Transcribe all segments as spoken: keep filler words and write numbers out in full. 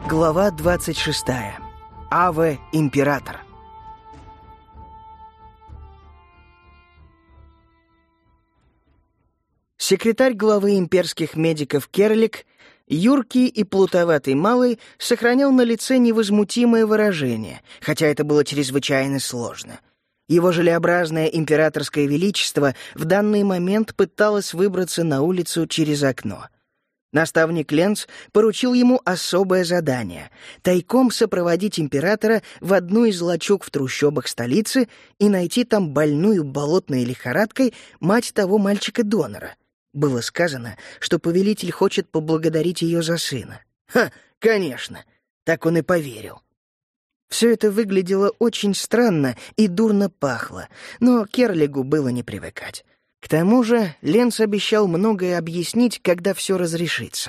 Глава двадцать шестая. Аве Император. Секретарь главы имперских медиков Керлик, юркий и плутоватый малый, сохранял на лице невозмутимое выражение, хотя это было чрезвычайно сложно. Его желеобразное императорское величество в данный момент пыталось выбраться на улицу через окно. Наставник Ленц поручил ему особое задание — тайком сопроводить императора в одну из лачуг в трущобах столицы и найти там больную болотной лихорадкой мать того мальчика-донора. Было сказано, что повелитель хочет поблагодарить ее за сына. Ха, конечно, так он и поверил. Все это выглядело очень странно и дурно пахло, но Керлигу было не привыкать. К тому же Ленц обещал многое объяснить, когда все разрешится.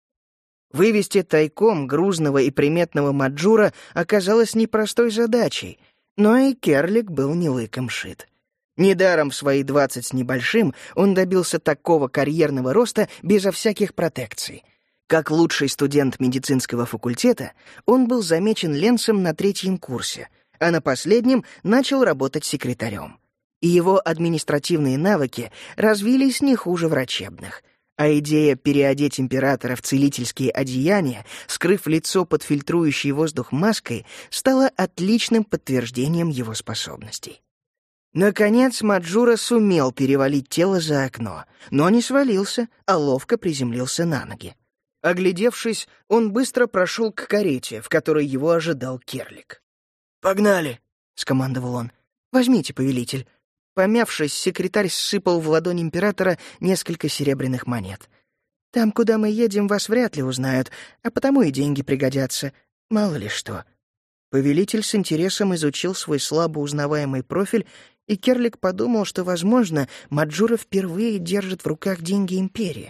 Вывести тайком грузного и приметного Маджура оказалось непростой задачей, но и Керлик был не лыком шит. Недаром в свои двадцать с небольшим он добился такого карьерного роста безо всяких протекций. Как лучший студент медицинского факультета, он был замечен Ленцем на третьем курсе, а на последнем начал работать секретарем. И его административные навыки развились не хуже врачебных, а идея переодеть императора в целительские одеяния, скрыв лицо под фильтрующей воздух маской, стала отличным подтверждением его способностей. Наконец Маджура сумел перевалить тело за окно, но не свалился, а ловко приземлился на ноги. Оглядевшись, он быстро прошел к карете, в которой его ожидал Керлик. «Погнали!» — скомандовал он. «Возьмите, повелитель». Помявшись, секретарь сыпал в ладонь императора несколько серебряных монет. «Там, куда мы едем, вас вряд ли узнают, а потому и деньги пригодятся. Мало ли что». Повелитель с интересом изучил свой слабо узнаваемый профиль, и Керлик подумал, что, возможно, Маджура впервые держит в руках деньги империи.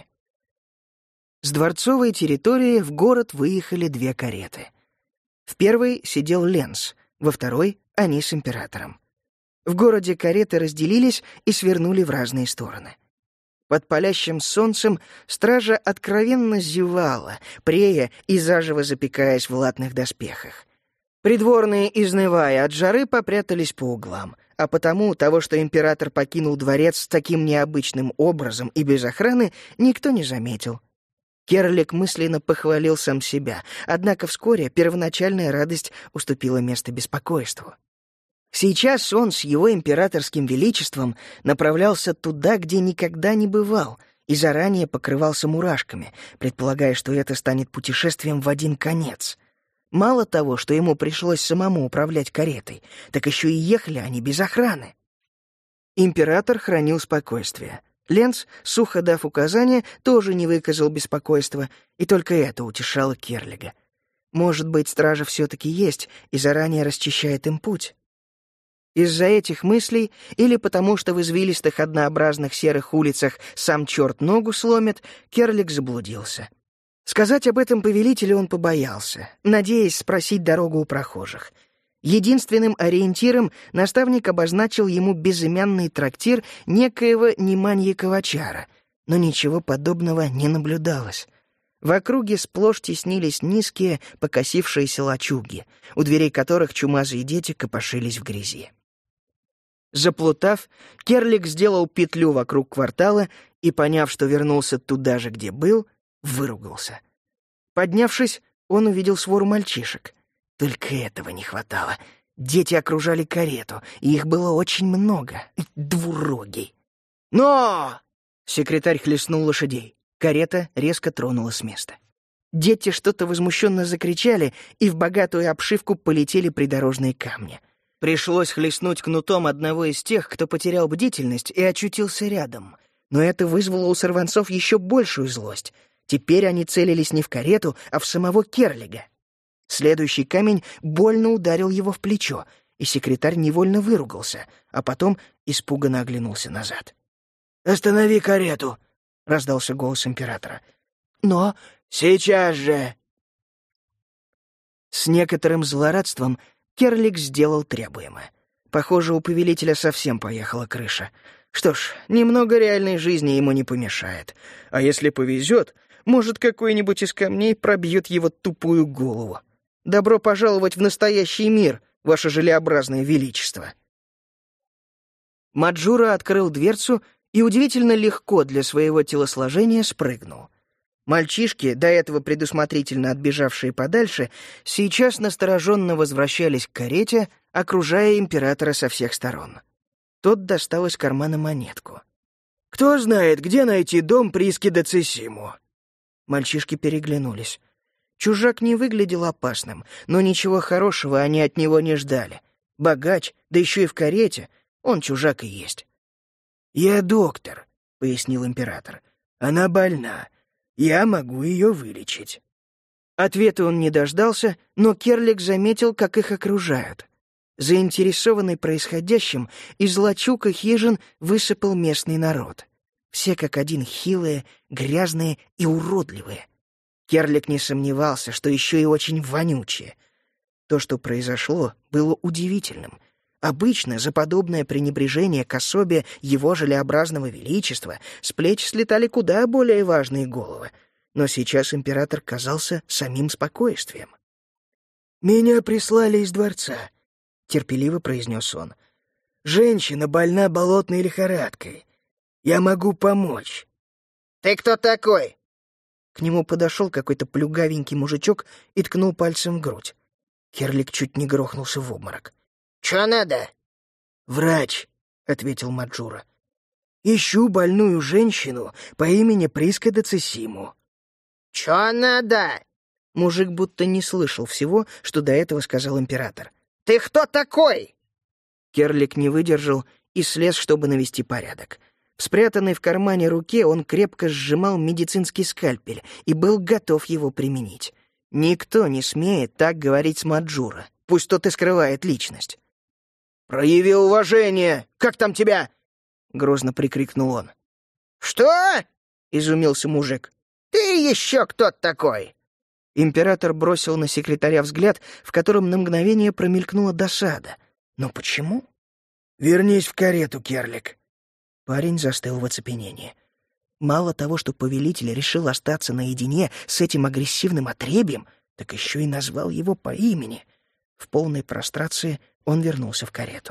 С дворцовой территории в город выехали две кареты. В первой сидел Ленц, во второй — они с императором. В городе кареты разделились и свернули в разные стороны. Под палящим солнцем стража откровенно зевала, прея и заживо запекаясь в латных доспехах. Придворные, изнывая от жары, попрятались по углам, а потому того, что император покинул дворец таким необычным образом и без охраны, никто не заметил. Керлик мысленно похвалил сам себя, однако вскоре первоначальная радость уступила место беспокойству. Сейчас он с его императорским величеством направлялся туда, где никогда не бывал, и заранее покрывался мурашками, предполагая, что это станет путешествием в один конец. Мало того, что ему пришлось самому управлять каретой, так еще и ехали они без охраны. Император хранил спокойствие. Ленц, сухо дав указания, тоже не выказал беспокойства, и только это утешало Керлига. Может быть, стража все-таки есть и заранее расчищает им путь. Из-за этих мыслей, или потому что в извилистых однообразных серых улицах сам черт ногу сломит, Керлик заблудился. Сказать об этом повелителю он побоялся, надеясь спросить дорогу у прохожих. Единственным ориентиром наставник обозначил ему безымянный трактир некоего Неманьи Ковачара, но ничего подобного не наблюдалось. В округе сплошь теснились низкие, покосившиеся лачуги, у дверей которых чумазые дети копошились в грязи. Заплутав, Керлик сделал петлю вокруг квартала и, поняв, что вернулся туда же, где был, выругался. Поднявшись, он увидел свору мальчишек. Только этого не хватало. Дети окружали карету, и их было очень много. Двурогий. «Но!» — секретарь хлестнул лошадей. Карета резко тронула с места. Дети что-то возмущенно закричали, и в богатую обшивку полетели придорожные камни. Пришлось хлестнуть кнутом одного из тех, кто потерял бдительность и очутился рядом. Но это вызвало у сорванцов еще большую злость. Теперь они целились не в карету, а в самого Керлига. Следующий камень больно ударил его в плечо, и секретарь невольно выругался, а потом испуганно оглянулся назад. «Останови карету!» — раздался голос императора. «Но сейчас же!» С некоторым злорадством Керлик сделал требуемое. Похоже, у повелителя совсем поехала крыша. Что ж, немного реальной жизни ему не помешает. А если повезет, Может, какой-нибудь из камней пробьет его тупую голову. Добро пожаловать в настоящий мир, ваше желеобразное величество. Маджура открыл дверцу и удивительно легко для своего телосложения спрыгнул. Мальчишки, до этого предусмотрительно отбежавшие подальше, сейчас настороженно возвращались к карете, окружая императора со всех сторон. Тот достал из кармана монетку. «Кто знает, где найти дом Приски де Цисиму?» Мальчишки переглянулись. Чужак не выглядел опасным, но ничего хорошего они от него не ждали. Богач, да еще и в карете, он чужак и есть. «Я доктор», — пояснил император. «Она больна. Я могу ее вылечить». Ответа он не дождался, но Керлик заметил, как их окружают. Заинтересованный происходящим, из лачуг и хижин высыпал местный народ. Все как один хилые, грязные и уродливые. Керлик не сомневался, что еще и очень вонючие. То, что произошло, было удивительным. Обычно за подобное пренебрежение к особе его желеобразного величества с плеч слетали куда более важные головы, но сейчас император казался самим спокойствием. «Меня прислали из дворца», — терпеливо произнес он. «Женщина больна болотной лихорадкой. Я могу помочь». «Ты кто такой?» К нему подошел какой-то плюгавенький мужичок и ткнул пальцем в грудь. Керлик чуть не грохнулся в обморок. «Чё надо?» «Врач», — ответил Маджура. «Ищу больную женщину по имени Приска де Цисиму». «Чё надо?» Мужик будто не слышал всего, что до этого сказал император. «Ты кто такой?» Керлик не выдержал и слез, чтобы навести порядок. В спрятанной в кармане руке он крепко сжимал медицинский скальпель и был готов его применить. Никто не смеет так говорить с Маджура, пусть тот и скрывает личность. «Прояви уважение! Как там тебя?» — грозно прикрикнул он. «Что?» — изумился мужик. «Ты еще кто такой?» Император бросил на секретаря взгляд, в котором на мгновение промелькнула досада. Но почему? «Вернись в карету, Керлик». Парень застыл в оцепенении. Мало того, что повелитель решил остаться наедине с этим агрессивным отребьем, так еще и назвал его по имени. В полной прострации он вернулся в карету.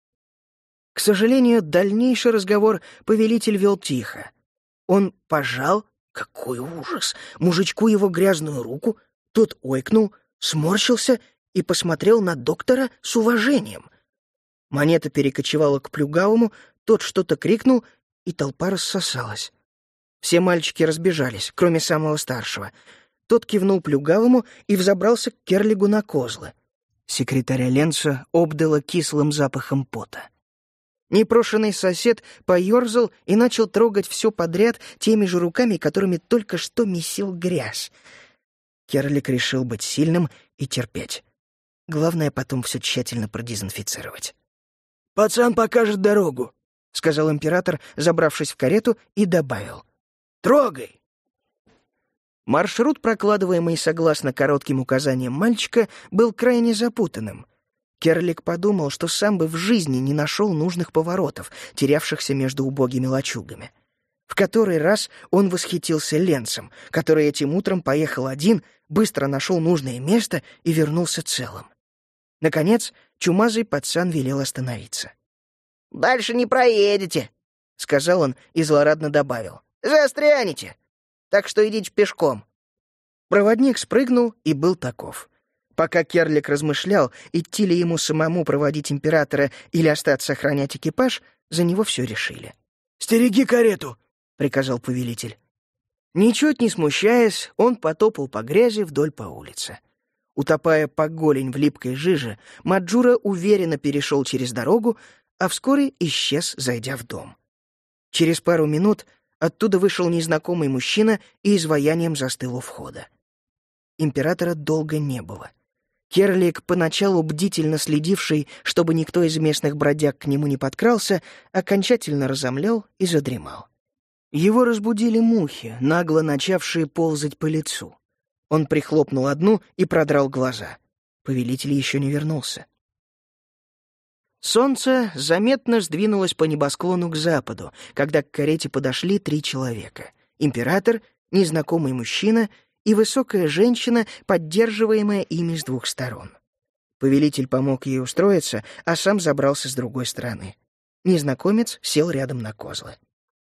К сожалению, дальнейший разговор повелитель вел тихо. Он пожал, какой ужас, мужичку его грязную руку, тот ойкнул, сморщился и посмотрел на доктора с уважением. Монета перекочевала к плюгавому, тот что-то крикнул, и толпа рассосалась. Все мальчики разбежались, кроме самого старшего. Тот кивнул плюгавому и взобрался к Керлигу на козлы. Секретаря Ленца обдало кислым запахом пота. Непрошенный сосед поерзал и начал трогать все подряд теми же руками, которыми только что месил грязь. Керлик решил быть сильным и терпеть. Главное потом все тщательно продезинфицировать. «Пацан покажет дорогу», — сказал император, забравшись в карету, и добавил. «Трогай!» Маршрут, прокладываемый согласно коротким указаниям мальчика, был крайне запутанным. Керлик подумал, что сам бы в жизни не нашел нужных поворотов, терявшихся между убогими лачугами. В который раз он восхитился Ленцем, который этим утром поехал один, быстро нашел нужное место и вернулся целым. Наконец, чумазый пацан велел остановиться. «Дальше не проедете», — сказал он и злорадно добавил. «Застрянете. Так что идите пешком». Проводник спрыгнул и был таков. Пока Керлик размышлял, идти ли ему самому проводить императора или остаться охранять экипаж, за него все решили. «Стереги карету!» — приказал повелитель. Ничуть не смущаясь, он потопал по грязи вдоль по улице. Утопая по голень в липкой жиже, Маджура уверенно перешел через дорогу, а вскоре исчез, зайдя в дом. Через пару минут оттуда вышел незнакомый мужчина и изваянием застыл у входа. Императора долго не было. Керлик, поначалу бдительно следивший, чтобы никто из местных бродяг к нему не подкрался, окончательно разомлел и задремал. Его разбудили мухи, нагло начавшие ползать по лицу. Он прихлопнул одну и продрал глаза. Повелитель еще не вернулся. Солнце заметно сдвинулось по небосклону к западу, когда к карете подошли три человека — император, незнакомый мужчина и высокая женщина, поддерживаемая ими с двух сторон. Повелитель помог ей устроиться, а сам забрался с другой стороны. Незнакомец сел рядом на козлы.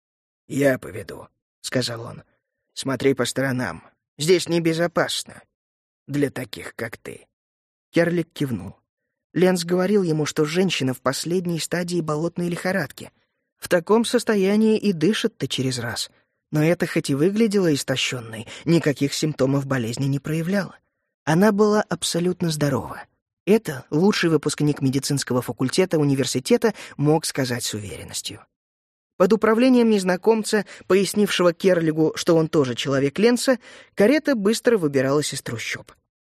«Я поведу», — сказал он. «Смотри по сторонам. Здесь небезопасно. Для таких, как ты». Керлик кивнул. Ленс говорил ему, что женщина в последней стадии болотной лихорадки. В таком состоянии и дышит-то через раз. Но это хоть и выглядела истощенной, никаких симптомов болезни не проявляла. Она была абсолютно здорова. Это лучший выпускник медицинского факультета университета мог сказать с уверенностью. Под управлением незнакомца, пояснившего Керлигу, что он тоже человек Ленса, карета быстро выбиралась из трущоб.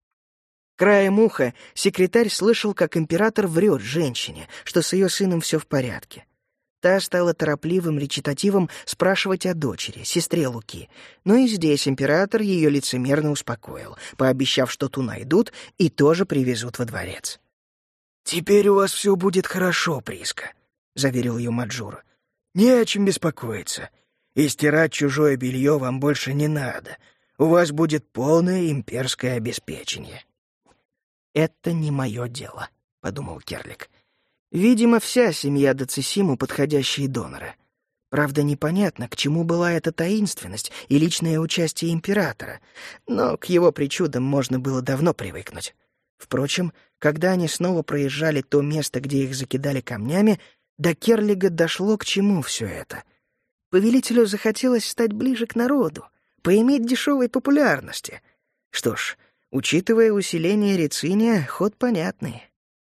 Краем уха секретарь слышал, как император врет женщине, что с ее сыном все в порядке. Та стала торопливым речитативом спрашивать о дочери, сестре Луки, но и здесь император ее лицемерно успокоил, пообещав, что ту найдут и тоже привезут во дворец. «Теперь у вас все будет хорошо, Приска», — заверил ее Маджура. «Не о чем беспокоиться. И стирать чужое белье вам больше не надо. У вас будет полное имперское обеспечение». «Это не мое дело», — подумал Керлик. Видимо, вся семья Доцисиму — подходящие доноры. Правда, непонятно, к чему была эта таинственность и личное участие императора, но к его причудам можно было давно привыкнуть. Впрочем, когда они снова проезжали то место, где их закидали камнями, до Керлига дошло, к чему все это. Повелителю захотелось стать ближе к народу, поиметь дешевой популярности. Что ж, учитывая усиление Рициния, ход понятный.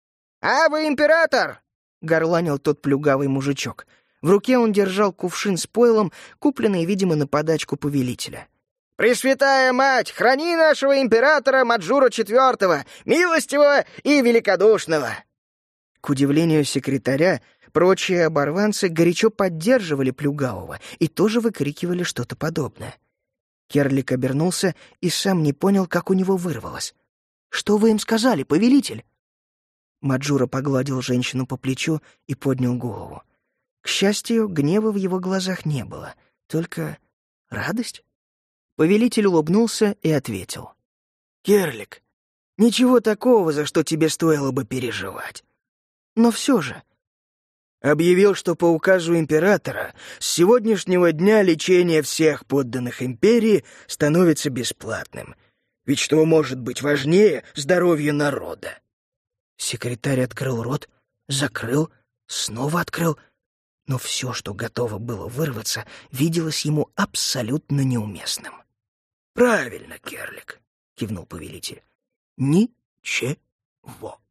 «А вы император!» — горланил тот плюгавый мужичок. В руке он держал кувшин с пойлом, купленный, видимо, на подачку повелителя. «Пресвятая мать, храни нашего императора Маджура четвёртого, милостивого и великодушного!» К удивлению секретаря, прочие оборванцы горячо поддерживали плюгавого и тоже выкрикивали что-то подобное. Керлик обернулся и сам не понял, как у него вырвалось. «Что вы им сказали, повелитель?» Маджура погладил женщину по плечу и поднял голову. К счастью, гнева в его глазах не было, только радость. Повелитель улыбнулся и ответил. «Керлик, ничего такого, за что тебе стоило бы переживать. Но все же...» Объявил, что по указу императора с сегодняшнего дня лечение всех подданных империи становится бесплатным. Ведь что может быть важнее здоровья народа? Секретарь открыл рот, закрыл, снова открыл, но все, что готово было вырваться, виделось ему абсолютно неуместным. «Правильно, Керлик», — кивнул повелитель. «Ничего».